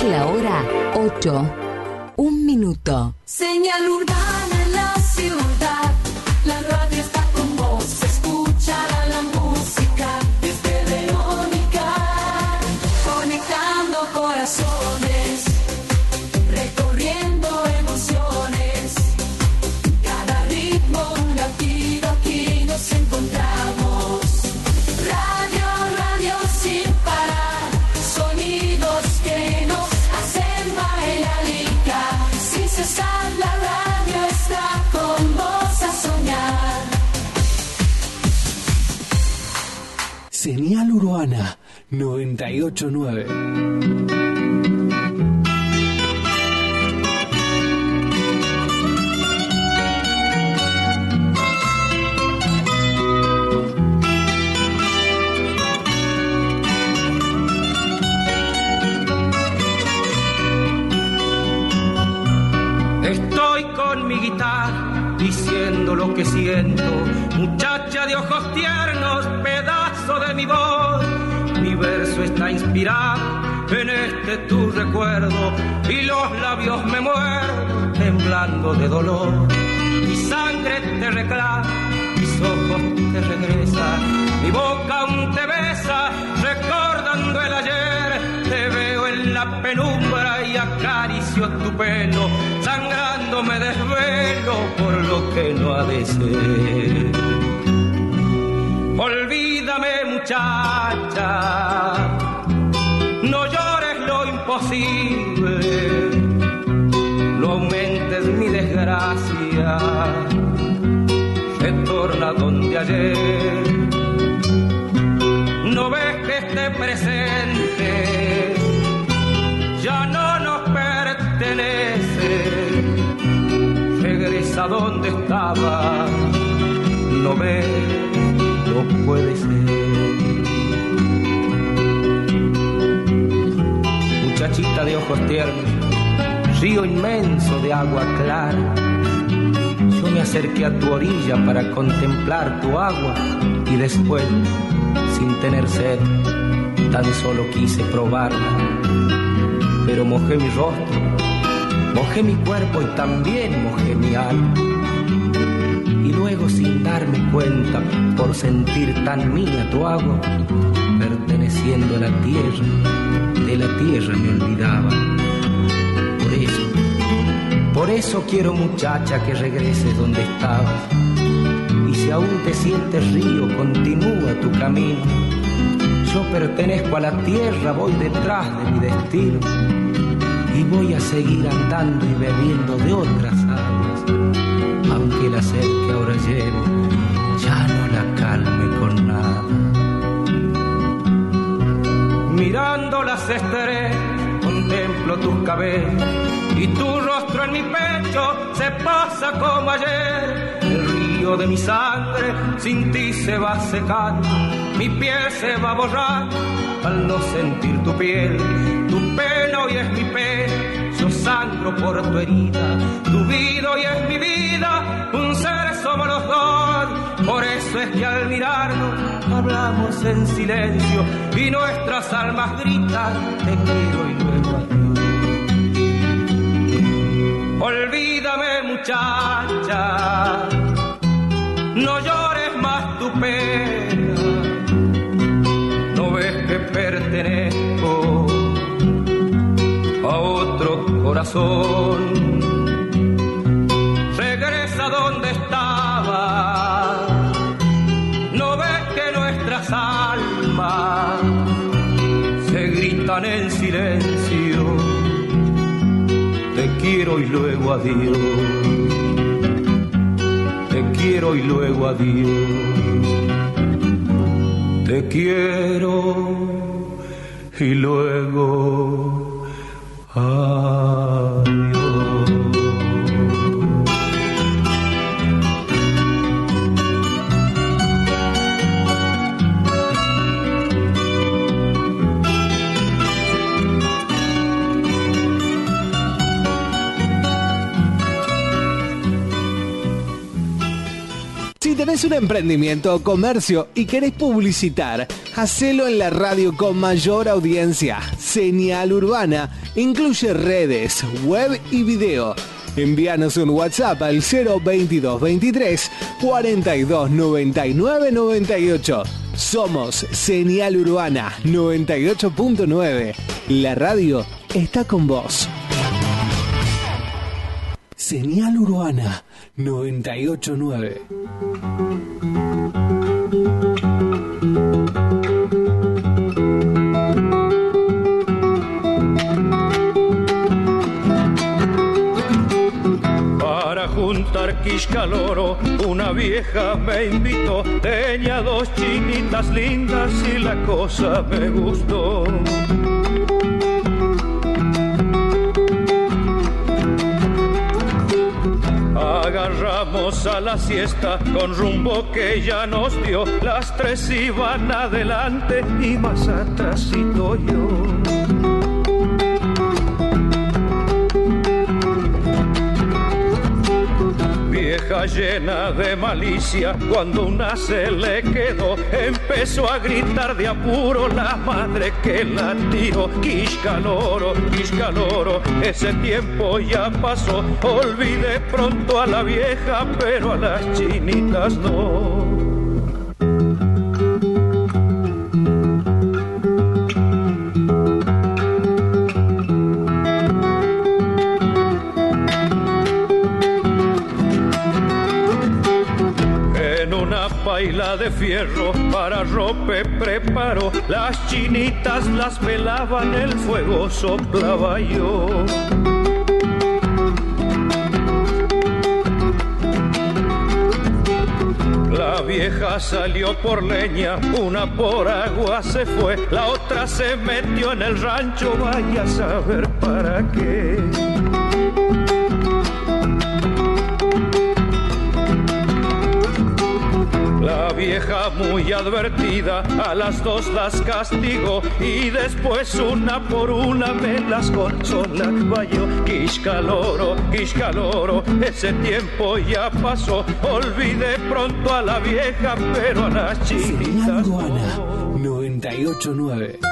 Es la hora 8:01. Señal urbana en la ciudad, la radio está con vos, se escucha la música desde Verónica, conectando corazones, recorriendo emociones, cada ritmo un latido, aquí nos encontramos. Radio sin parar, sonidos que nos hacen bailar y cantar. Sin cesar la radio está con vos a soñar. Señal Urbana 98.9. Estoy con mi guitarra diciendo lo que siento, muchacha de ojos tiernos, pedazo de mi voz. Mi verso está inspirado en este tu recuerdo y los labios me muerden temblando de dolor. Mi sangre te reclama, mis ojos te regresan, mi boca aún te besa recordando el ayer. Te veo en la penumbra y acaricio tu pelo, sangrando me desvelo por lo que no ha de ser. Olvídame muchacha, no llores lo imposible, no aumentes mi desgracia, retorna donde ayer. No ves que este presente ya no nos pertenece, regresa donde estaba, no ves, no puede ser. Muchachita de ojos tiernos, río inmenso de agua clara, yo me acerqué a tu orilla para contemplar tu agua y después, sin tener sed, tan solo quise probarla, pero mojé mi rostro, mojé mi cuerpo y también mojé mi alma. Y luego, sin darme cuenta, por sentir tan mía tu agua, perteneciendo a la tierra, de la tierra me olvidaba. Por eso quiero muchacha que regreses donde estabas. Y si aún te sientes río, continúa tu camino. Yo pertenezco a la tierra, voy detrás de mi destino. Y voy a seguir andando y bebiendo de otras aguas, aunque la sed que ahora llevo ya no la calme con nada. Mirando las estrellas, contemplo tus cabellos y tu rostro en mi pecho se pasa como ayer. El río de mi sangre sin ti se va secando, mi piel se va borrando al no sentir tu piel. Tu pena hoy es mi pena, yo sangro por tu herida. Tu vida hoy es mi vida, un ser somos los dos. Por eso es que al mirarnos hablamos en silencio y nuestras almas gritan te quiero y luego adiós. Olvídame muchacha, no llores más tu pena, no ves que pertenezco a otro corazón. Regresa donde estaba, no ves que nuestras almas se gritan en silencio, te quiero y luego adiós, te quiero y luego adiós, te quiero y luego adiós. Si tenés un emprendimiento o comercio y querés publicitar, hacelo en la radio con mayor audiencia. Señal Urbana incluye redes, web y video. Envíanos un WhatsApp al 02223 42 99 98. Somos Señal Urbana 98.9. La radio está con vos. Señal Urbana 98.9. Para juntar quiscaloro, una vieja me invitó. Tenía dos chinitas lindas y la cosa me gustó. Agarramos a la siesta con rumbo que ya nos dio. Las tres iban adelante y más atrásito yo. Vieja llena de malicia, cuando una se le quedó, empezó a gritar de apuro la madre que la tiró. Quiscaloro, quiscaloro, ese tiempo ya pasó. Olvidé pronto a la vieja, pero a las chinitas no. Paila de fierro para rope preparo, las chinitas las velaban, el fuego soplaba yo. La vieja salió por leña, una por agua se fue, la otra se metió en el rancho, vaya a saber para qué. La vieja muy advertida a las dos las castigó y después una por una me las consolaba yo. Quiscaloro, quiscaloro, ese tiempo ya pasó. Olvidé pronto a la vieja, pero a las chinitas Señal Urbana 98.9.